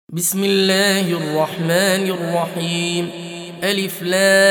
بسم الله الرحمن الرحيم. ألف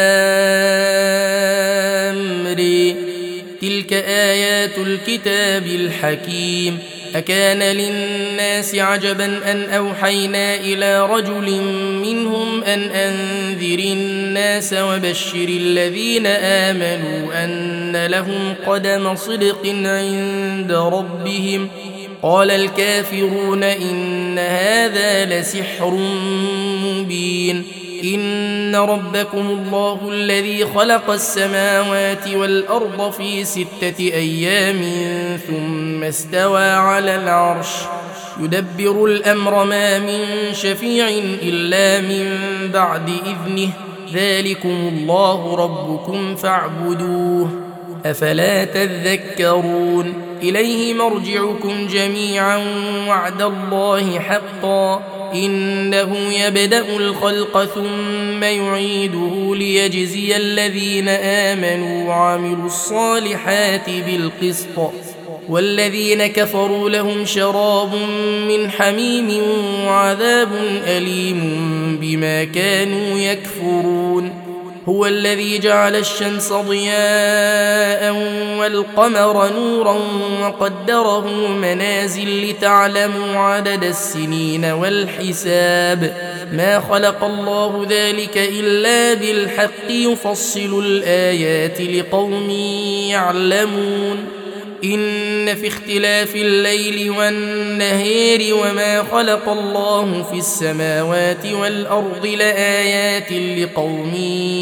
لام ر. تلك آيات الكتاب الحكيم. أكان للناس عجبا أن أوحينا إلى رجل منهم أن أنذر الناس وبشر الذين آمنوا أن لهم قدم صدق عند ربهم. قال الكافرون إن هذا لسحر مبين. إن ربكم الله الذي خلق السماوات والأرض في 6 أيام ثم استوى على العرش يدبر الأمر ما من شفيع إلا من بعد إذنه ذلكم الله ربكم فاعبدوه أفلا تذكرون. إليه مرجعكم جميعا وعد الله حقا إنه يبدأ الخلق ثم يعيده ليجزي الذين آمنوا وعملوا الصالحات بالقسط والذين كفروا لهم شراب من حميم وعذاب أليم بما كانوا يكفرون. هو الذي جعل الشمس ضياء والقمر نورا وقدره منازل لتعلموا عدد السنين والحساب ما خلق الله ذلك إلا بالحق يفصل الآيات لقوم يعلمون. إن في اختلاف الليل والنهار وما خلق الله في السماوات والأرض لآيات لقوم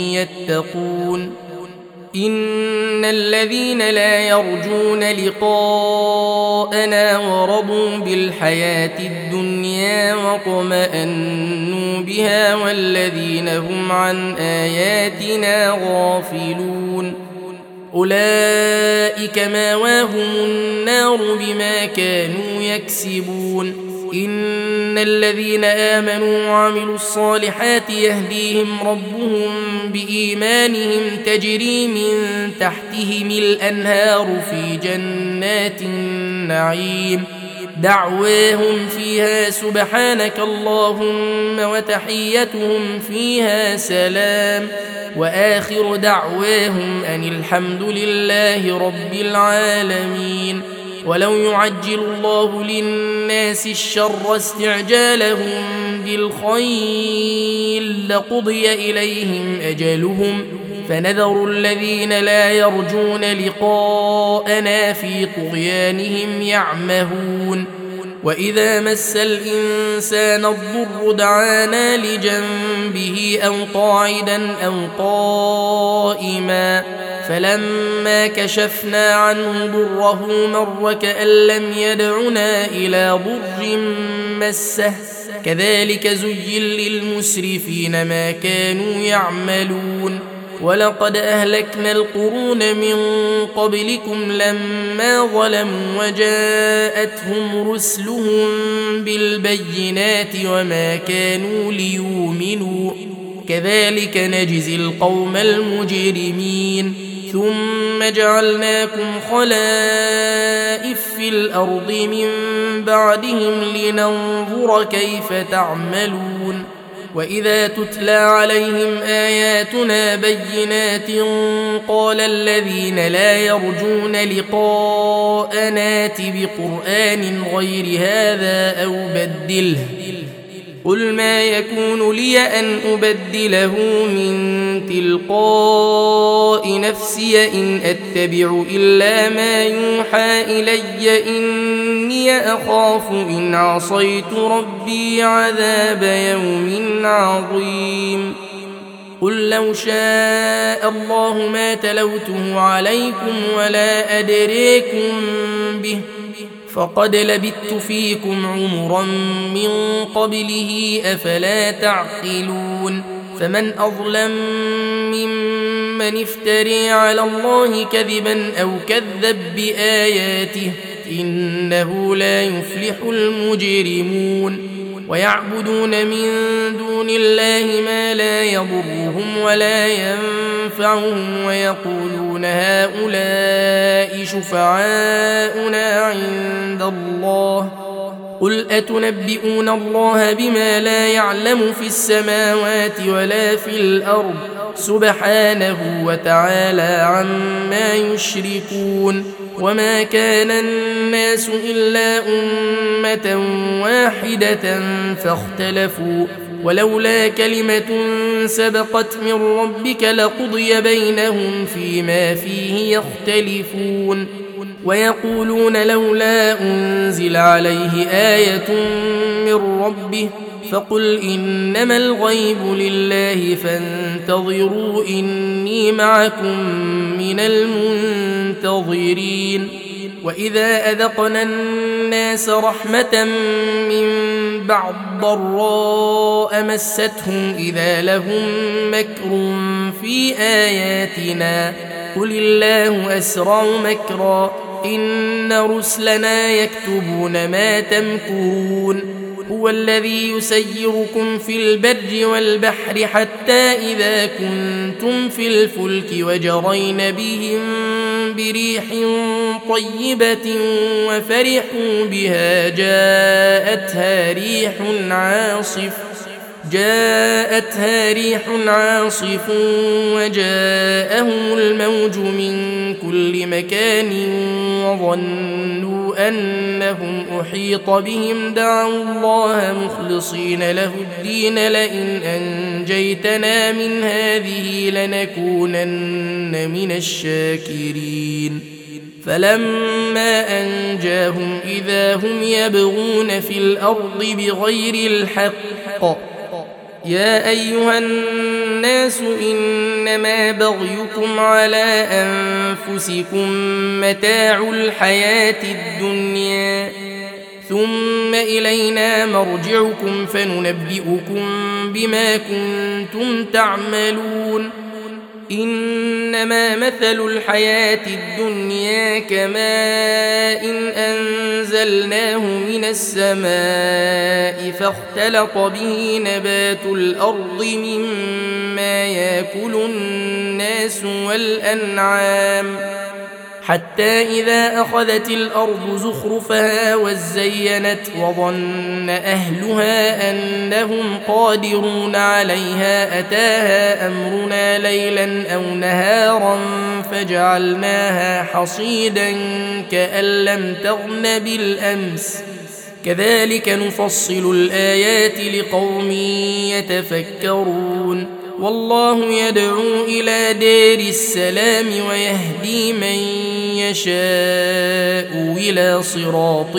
يتقون. إن الذين لا يرجون لقاءنا ورضوا بالحياة الدنيا واطمأنوا بها والذين هم عن آياتنا غافلون أولئك مأواهم النار بما كانوا يكسبون. إن الذين آمنوا وعملوا الصالحات يهديهم ربهم بإيمانهم تجري من تحتهم الأنهار في جنات النعيم دعواهم فيها سبحانك اللهم وتحيتهم فيها سلام وآخر دعواهم أن الحمد لله رب العالمين. ولو يعجل الله للناس الشر استعجالهم بالخير لقضي إليهم أجلهم فنذر الذين لا يرجون لقاءنا في طغيانهم يعمهون. وإذا مس الإنسان الضر دعانا لجنبه أو قاعدا أو قائما فلما كشفنا عنه ضره مر كأن لم يدعنا إلى ضر مسه كذلك زين للمسرفين ما كانوا يعملون. ولقد أهلكنا القرون من قبلكم لما ظلموا وجاءتهم رسلهم بالبينات وما كانوا ليؤمنوا كذلك نجزي القوم المجرمين. ثم جعلناكم خلائف في الأرض من بعدهم لننظر كيف تعملون. وإذا تتلى عليهم آياتنا بينات قال الذين لا يرجون لقاءنا ائت بقرآن غير هذا أو بدله قل ما يكون لي أن أبدله من تلقاء نفسي إن أتبع إلا ما يوحى إلي إني أخاف إن عصيت ربي عذاب يوم عظيم. قل لو شاء الله ما تلوته عليكم ولا أدريكم به فقد لبثت فيكم عمرا من قبله أفلا تعقلون. فمن أظلم ممن افتري على الله كذبا أو كذب بآياته إنه لا يفلح المجرمون. ويعبدون من دون الله ما لا يضرهم ولا ينفعهم ويقولون هؤلاء شفعاؤنا عند الله قل أتنبئون الله بما لا يعلم في السماوات ولا في الأرض سبحانه وتعالى عما يشركون وما كان الناس إلا أمة واحدة فاختلفوا ولولا كلمة سبقت من ربك لقضي بينهم فيما فيه يختلفون ويقولون لولا أنزل عليه آية من ربه فقل إنما الغيب لله فانتظروا إني معكم من المنتظرين وإذا أذقنا الناس رحمة من بعد ضراء مستهم إذا لهم مكر في آياتنا قل الله أسرع مكرا إن رسلنا يكتبون ما تمكرون هو الذي يسيركم في البر والبحر حتى إذا كنتم في الفلك وجرين بهم بريح طيبة وفرحوا بها جاءتها ريح عاصف وجاءهم الموج من كل مكان وظنوا أنهم أحيط بهم دعوا الله مخلصين له الدين لئن أنجيتنا من هذه لنكونن من الشاكرين فلما أنجاهم إذا هم يبغون في الأرض بغير الحق يا أيها الناس إنما بغيكم على أنفسكم متاع الحياة الدنيا ثم إلينا مرجعكم فننبئكم بما كنتم تعملون إنما مثل الحياة الدنيا كماء أنزلناه من السماء فاختلط به نبات الأرض مما يأكل الناس والأنعام حتى إذا أخذت الأرض زخرفها وزينت وظن أهلها أنهم قادرون عليها أتاها أمرنا ليلا أو نهارا فجعلناها حصيدا كأن لم تغن بالأمس كذلك نفصل الآيات لقوم يتفكرون والله يدعو إلى دار السلام ويهدي من يشاء إلى صراط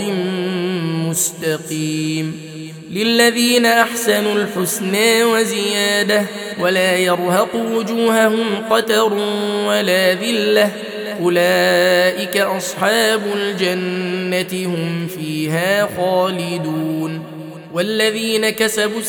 مستقيم للذين أحسنوا الحسنى وزيادة ولا يرهق وجوههم قتر ولا ذلة أولئك أصحاب الجنة هم فيها خالدون والذين كسبوا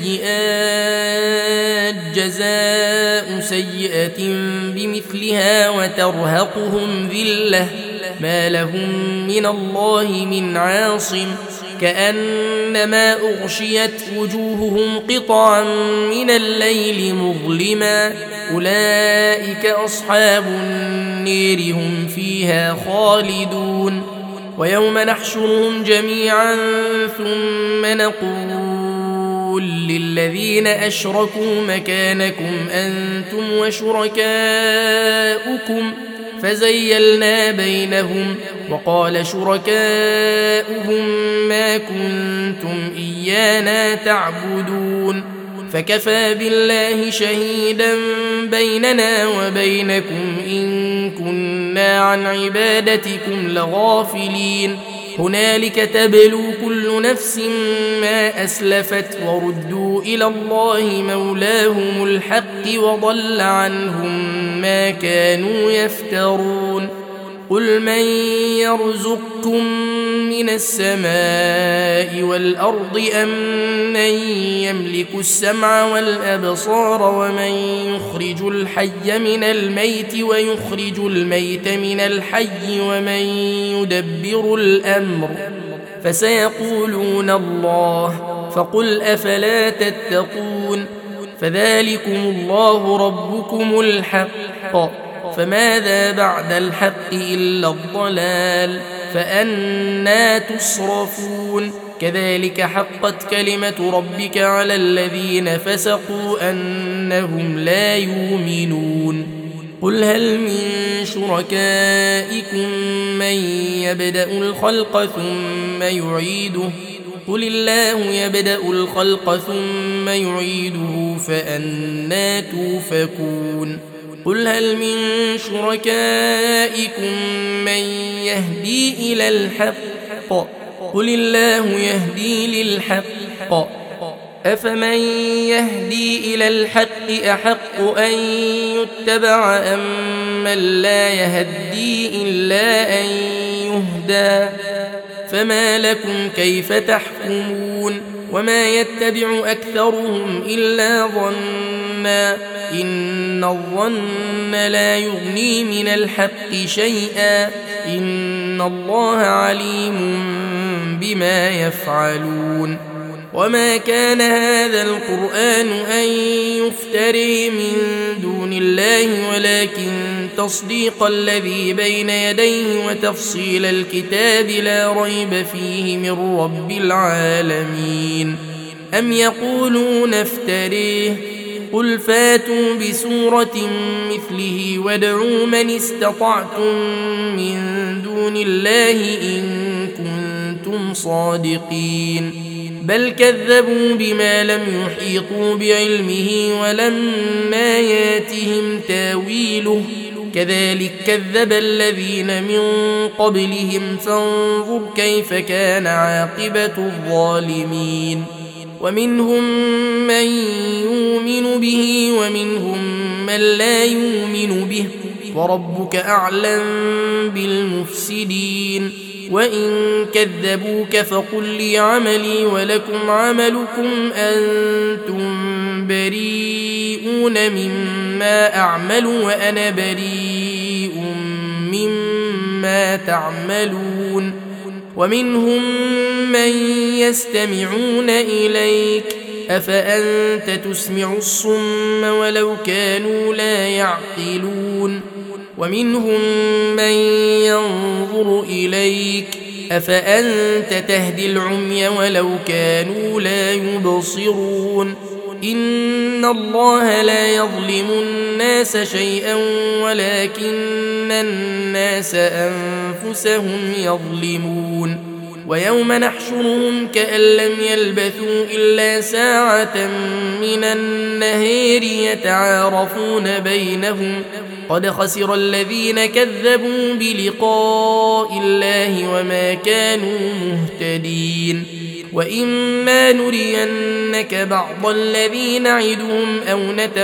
السيئات جزاء سيئة بمثلها وترهقهم ذلة ما لهم من الله من عاصم كأنما أغشيت وجوههم قطعا من الليل مظلما أولئك أصحاب النير هم فيها خالدون ويوم نحشرهم جميعا ثم نقول للذين أشركوا مكانكم أنتم وشركاؤكم فزيلنا بينهم وقال شركاؤهم ما كنتم إيانا تعبدون فكفى بالله شهيدا بيننا وبينكم إن كنا عن عبادتكم لغافلين هنالك تبلو كل نفس ما أسلفت وردوا إلى الله مولاهم الحق وضل عنهم ما كانوا يفترون قل من يرزقكم من السماء والأرض أم من يملك السمع والأبصار ومن يخرج الحي من الميت ويخرج الميت من الحي ومن يدبر الأمر فسيقولون الله فقل أفلا تتقون فذلكم الله ربكم الحق فماذا بعد الحق إلا الضلال فأنى تصرفون كذلك حقت كلمة ربك على الذين فسقوا أنهم لا يؤمنون قل هل من شركائكم من يبدأ الخلق ثم يعيده قل الله يبدأ الخلق ثم يعيده فأنى توفكون قل هل من شركائكم من يهدي إلى الحق قل الله يهدي للحق أفمن يهدي إلى الحق أحق أن يتبع أم من لا يهدي إلا أن يهدى فما لكم كيف تحكمون وما يتبع أكثرهم إلا ظنا إن الظن لا يغني من الحق شيئا إن الله عليم بما يفعلون وما كان هذا القرآن أن يفتري من دون الله ولكن تصديق الذي بين يديه وتفصيل الكتاب لا ريب فيه من رب العالمين أم يقولون افتريه قل فاتوا بسورة مثله وادعوا من استطعتم من دون الله إن كنتم صادقين بل كذبوا بما لم يحيطوا بعلمه ولما ياتهم تاويله كذلك كذب الذين من قبلهم فانظر كيف كان عاقبة الظالمين ومنهم من يؤمن به ومنهم من لا يؤمن به وربك أعلم بالمفسدين وإن كذبوك فقل لي عملي ولكم عملكم أنتم بريئون مما أعمل وأنا بريء مما تعملون ومنهم من يستمعون إليك أفأنت تسمع الصم ولو كانوا لا يعقلون ومنهم من ينظر إليك أفأنت تهدي العمي ولو كانوا لا يبصرون إن الله لا يظلم الناس شيئا ولكن الناس أنفسهم يظلمون ويوم نحشرهم كأن لم يلبثوا إلا ساعة من النهار يتعارفون بينهم قد خسر الذين كذبوا بلقاء الله وما كانوا مهتدين وإما نرينك بعض الذي نعدهم أو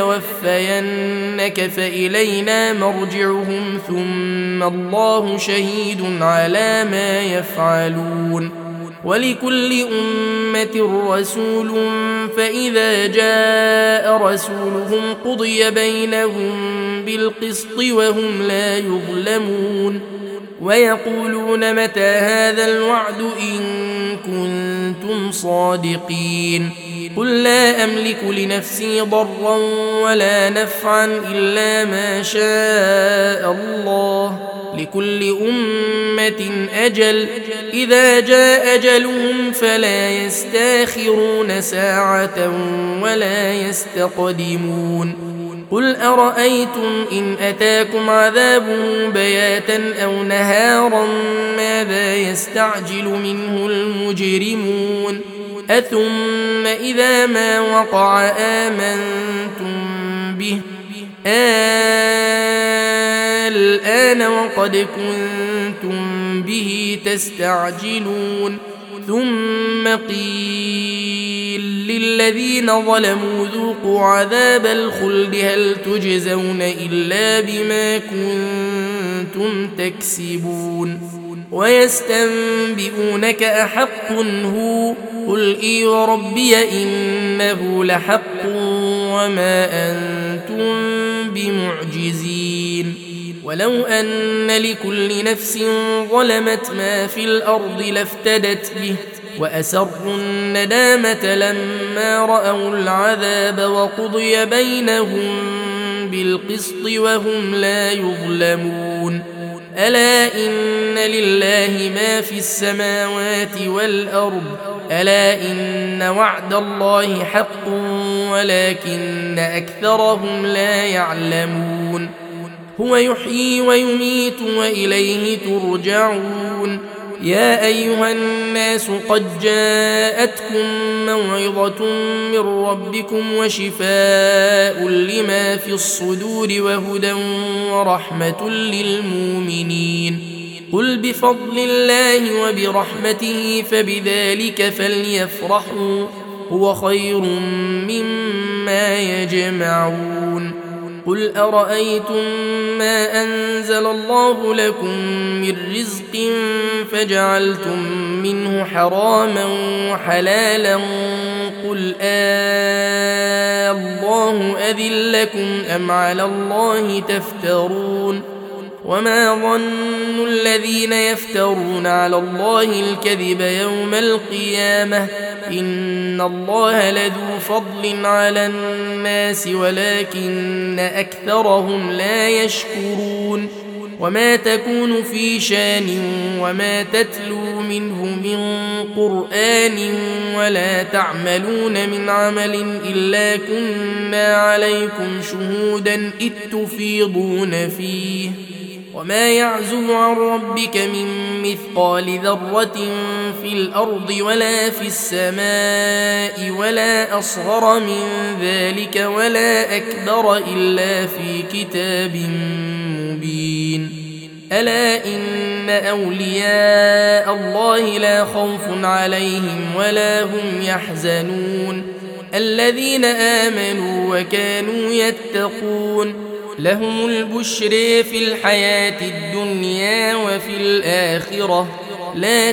نتوفينك فإلينا مرجعهم ثم الله شهيد على ما يفعلون ولكل أمة رسول فإذا جاء رسولهم قضي بينهم بالقسط وهم لا يظلمون ويقولون متى هذا الوعد إن كنتم صادقين قل لا أملك لنفسي ضرا ولا نفعا إلا ما شاء الله لكل أمة أجل إذا جاء أجلهم فلا يستاخرون ساعة ولا يستقدمون قل أرأيتم إن أتاكم عذابه بياتا أو نهارا ماذا يستعجل منه المجرمون أثم إذا ما وقع آمنتم به الآن وقد كنتم به تستعجلون ثم قيل للذين ظلموا ذوقوا عذاب الخلد هل تجزون إلا بما كنتم تكسبون ويستنبئونك أحق هو قل إي وربي إنه لحق وما أنتم بمعجزين ولو أن لكل نفس ظلمت ما في الأرض لافتدت به وأسروا الندامة لما رأوا العذاب وقضي بينهم بالقسط وهم لا يظلمون ألا إن لله ما في السماوات والأرض ألا إن وعد الله حق ولكن أكثرهم لا يعلمون هو يحيي ويميت وإليه ترجعون يا أيها الناس قد جاءتكم موعظة من ربكم وشفاء لما في الصدور وهدى ورحمة للمؤمنين قل بفضل الله وبرحمته فبذلك فليفرحوا هو خير مما يجمعون قل أرأيتم ما أنزل الله لكم من رزق فجعلتم منه حراما وحلالا قل الله أذن لكم أم على الله تفترون وما ظن الذين يفترون على الله الكذب يوم القيامة إن الله لذو فضل على الناس ولكن أكثرهم لا يشكرون وما تكون في شان وما تتلو منه من قرآن ولا تعملون من عمل إلا كنا عليكم شهودا إذ تفيضون فيه وما يعزب عن ربك من مثقال ذرة في الأرض ولا في السماء ولا أصغر من ذلك ولا أكبر إلا في كتاب مبين ألا إن أولياء الله لا خوف عليهم ولا هم يحزنون الذين آمنوا وكانوا يتقون لهم البشر في الحياة الدنيا وفي الآخرة لا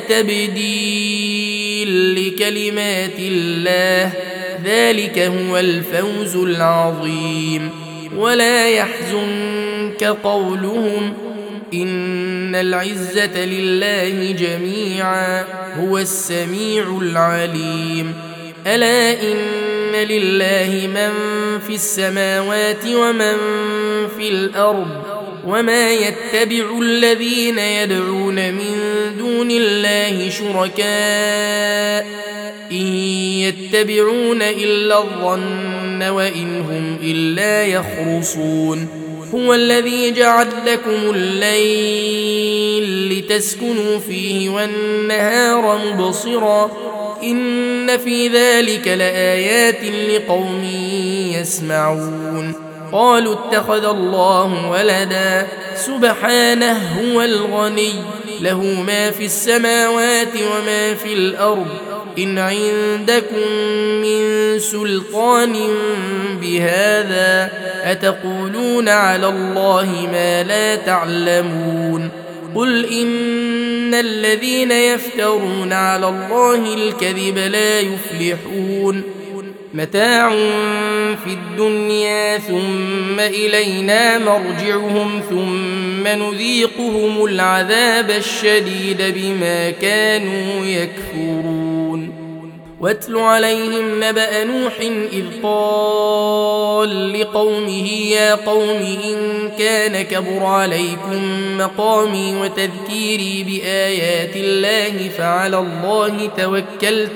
تبديل لكلمات الله ذلك هو الفوز العظيم ولا يحزنك قولهم إن العزة لله جميعا هو السميع العليم ألا إن لله من في السماوات ومن في الأرض وما يتبع الذين يدعون من دون الله شركاء إن يتبعون إلا الظن وإن هم إلا يخرصون هو الذي جعل لكم الليل لتسكنوا فيه والنهار مبصرا إن في ذلك لآيات لقوم يسمعون قالوا اتخذ الله ولدا سبحانه هو الغني له ما في السماوات وما في الأرض إن عندكم من سلطان بهذا أتقولون على الله ما لا تعلمون قل إن الذين يفترون على الله الكذب لا يفلحون متاع في الدنيا ثم إلينا مرجعهم ثم نذيقهم العذاب الشديد بما كانوا يكفرون واتل عليهم نبأ نوح إذ قال لقومه يا قوم إن كان كبر عليكم مقامي وتذكيري بآيات الله فعلى الله توكلت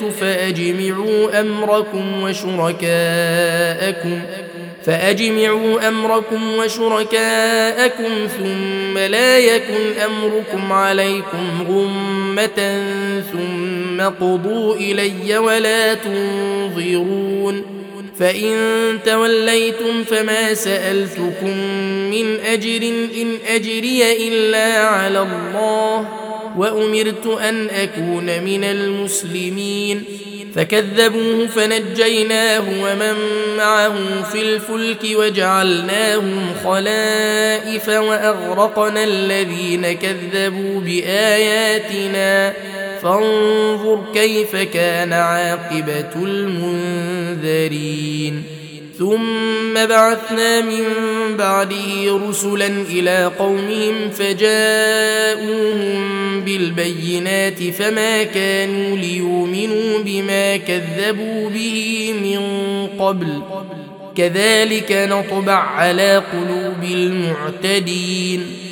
فأجمعوا أمركم وشركاءكم ثم لا يكن أمركم عليكم غمة ثم قضوا إلي ولا تنظرون فإن توليتم فما سألتكم من أجر إن أجري إلا على الله وأمرت أن أكون من المسلمين فكذبوه فنجيناه ومن معه في الفلك وجعلناهم خلائف وأغرقنا الذين كذبوا بآياتنا فانظر كيف كان عاقبة المنذرين ثم بعثنا من بعده رسلا إلى قومهم فجاءوهم بالبينات فما كانوا ليؤمنوا بما كذبوا به من قبل كذلك نطبع على قلوب المعتدين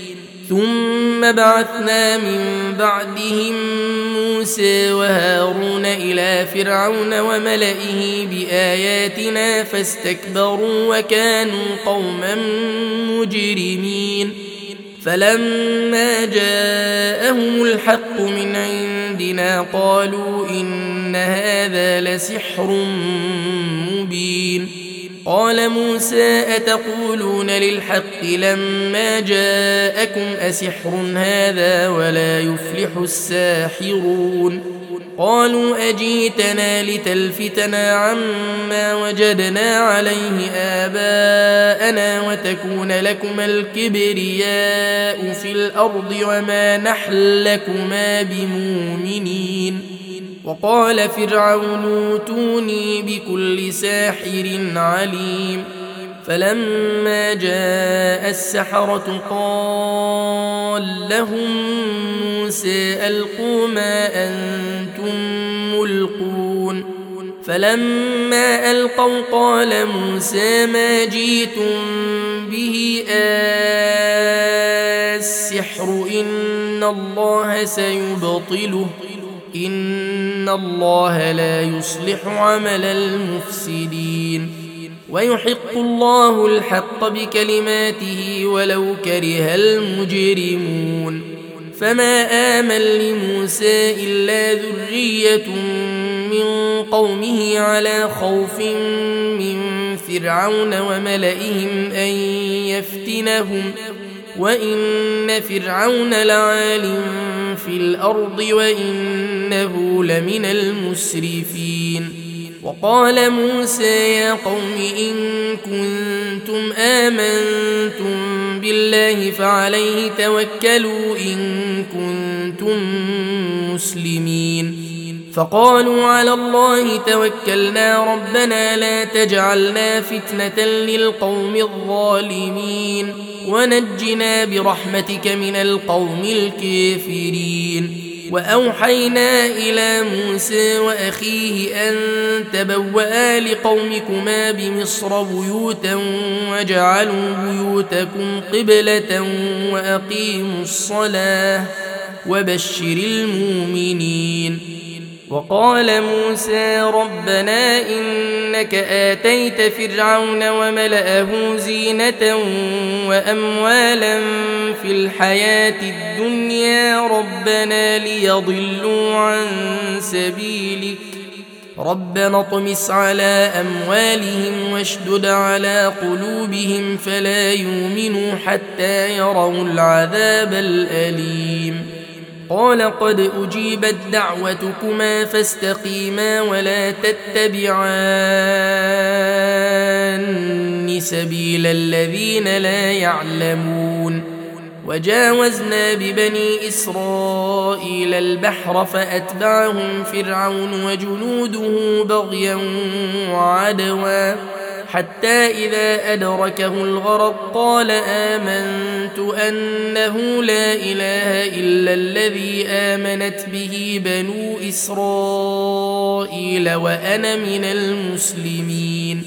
ثم بعثنا من بعدهم موسى وهارون إلى فرعون وملئه بآياتنا فاستكبروا وكانوا قوما مجرمين فلما جاءهم الحق من عندنا قالوا إن هذا لسحر مبين قال موسى أتقولون للحق لما جاءكم أسحر هذا ولا يفلح الساحرون قالوا أجيتنا لتلفتنا عما وجدنا عليه آباءنا وتكون لكما الكبرياء في الأرض وما نحن لكما بمؤمنين وقال فرعون اوتوني بكل ساحر عليم فلما جاء السحرة قال لهم موسى ألقوا ما أنتم ملقون فلما ألقوا قال موسى ما جئتم به السحر إن الله سيبطله إن الله لا يصلح عمل المفسدين ويحق الله الحق بكلماته ولو كره المجرمون فما آمن لموسى إلا ذرية من قومه على خوف من فرعون وملئهم أن يفتنهم وإن فرعون لعال في الأرض وإنه لمن المسرفين وقال موسى يا قوم إن كنتم آمنتم بالله فعليه توكلوا إن كنتم مسلمين فقالوا على الله توكلنا ربنا لا تجعلنا فتنة للقوم الظالمين ونجنا برحمتك من القوم الكافرين وأوحينا إلى موسى وأخيه أن تبوأ لقومكما بمصر بيوتا وجعلوا بيوتكم قبلة وأقيموا الصلاة وبشر المؤمنين وقال موسى ربنا إنك آتيت فرعون وملأه زينة وأموالا في الحياة الدنيا ربنا ليضلوا عن سبيلك ربنا اطمس على أموالهم واشدد على قلوبهم فلا يؤمنوا حتى يروا العذاب الأليم قال قد أجيبت دعوتكما فاستقيما ولا تتبعان سبيل الذين لا يعلمون وجاوزنا ببني إسرائيل البحر فأتبعهم فرعون وجنوده بغيا وعدوا حتى إذا أدركه الغرق قال آمنت أنه لا إله إلا الذي آمنت به بنو إسرائيل وأنا من المسلمين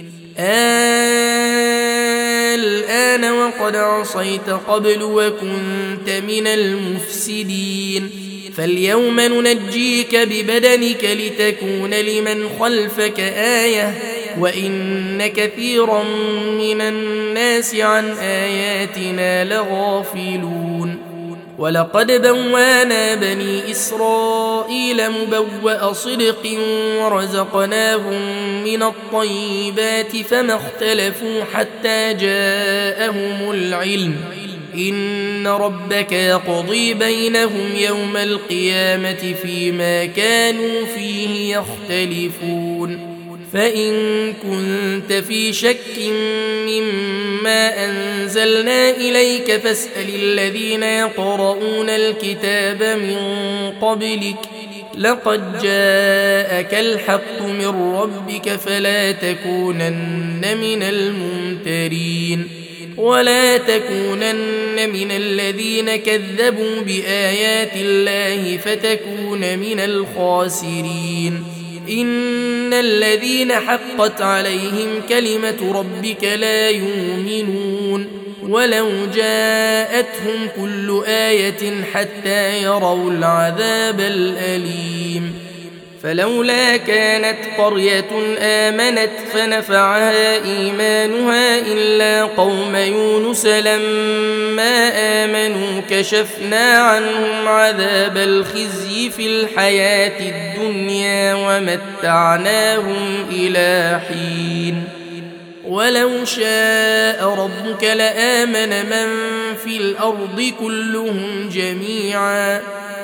الآن وقد عصيت قبل وكنت من المفسدين فاليوم ننجيك ببدنك لتكون لمن خلفك آية وإن كثيرا من الناس عن آياتنا لغافلون ولقد بوانا بني إسرائيل مبوأ صدق ورزقناهم من الطيبات فما اختلفوا حتى جاءهم العلم إن ربك يقضي بينهم يوم القيامة فيما كانوا فيه يختلفون فإن كنت في شك مما أنزلنا إليك فاسأل الذين يقرؤون الكتاب من قبلك لقد جاءك الحق من ربك فلا تكونن من الممترين ولا تكونن من الذين كذبوا بآيات الله فتكون من الخاسرين إن الذين حقت عليهم كلمة ربك لا يؤمنون ولو جاءتهم كل آية حتى يروا العذاب الأليم فلولا كانت قرية آمنت فنفعها إيمانها إلا قوم يونس لما آمنوا كشفنا عنهم عذاب الخزي في الحياة الدنيا ومتعناهم إلى حين ولو شاء ربك لآمن من في الأرض كلهم جميعا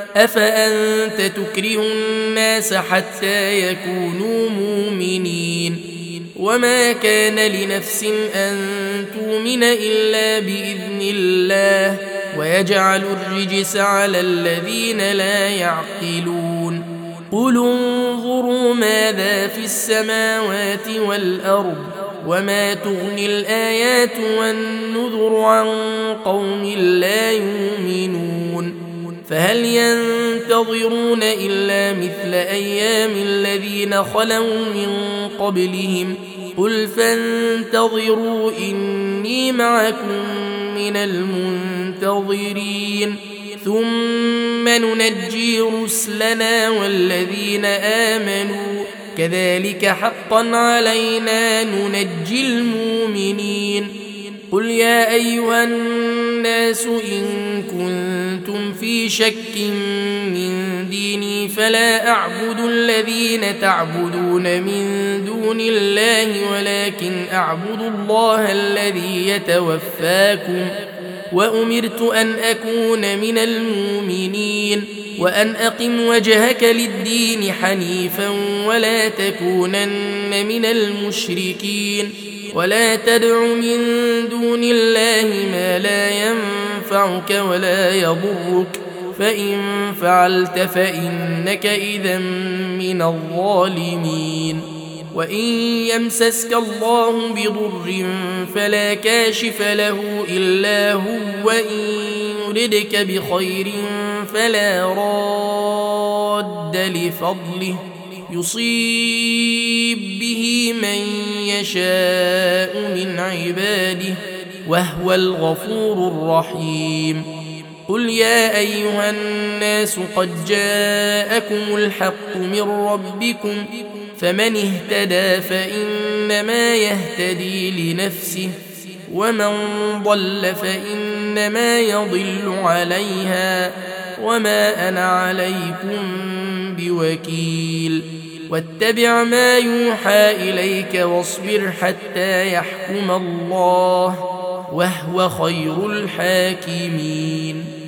أفأنت تكره الناس حتى يكونوا مؤمنين وما كان لنفس أن تؤمن إلا بإذن الله ويجعل الرجس على الذين لا يعقلون قل انظروا ماذا في السماوات والأرض وما تغني الآيات والنذر عن قوم لا يؤمنون فهل ينتظرون إلا مثل أيام الذين خلوا من قبلهم قل فانتظروا إني معكم من المنتظرين ثم ننجي رسلنا والذين آمنوا كذلك حقا علينا ننجي المؤمنين قل يا أيها الناس إن كنتم في شك من ديني فلا أعبد الذين تعبدون من دون الله ولكن أعبد الله الذي يتوفاكم وأمرت أن أكون من المؤمنين وأن أقم وجهك للدين حنيفا ولا تكونن من المشركين ولا تدع من دون الله ما لا ينفعك ولا يضرك فإن فعلت فإنك إذا من الظالمين وإن يمسسك الله بضر فلا كاشف له إلا هو وإن يردك بخير فلا راد لفضله يصيب به من يشاء من عباده وهو الغفور الرحيم قل يا أيها الناس قد جاءكم الحق من ربكم فمن اهتدى فإنما يهتدي لنفسه ومن ضل فإنما يضل عليها وما أنا عليكم بوكيل واتبع ما يوحى إليك واصبر حتى يحكم الله وهو خير الحاكمين